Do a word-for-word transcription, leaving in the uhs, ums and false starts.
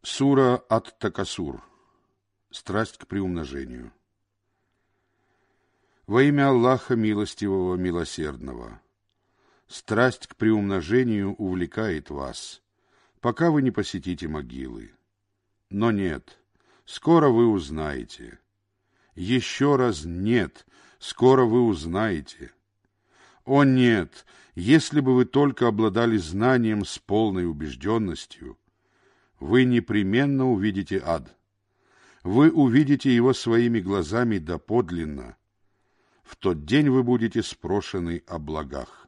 Сура ат-Такасур. Страсть к приумножению. Во имя Аллаха Милостивого, Милосердного. Страсть к приумножению увлекает вас, пока вы не посетите могилы. Но нет, скоро вы узнаете. Еще раз нет, скоро вы узнаете. О нет, если бы вы только обладали знанием с полной убежденностью, вы непременно увидите ад. Вы увидите его своими глазами доподлинно. В тот день вы будете спрошены о благах.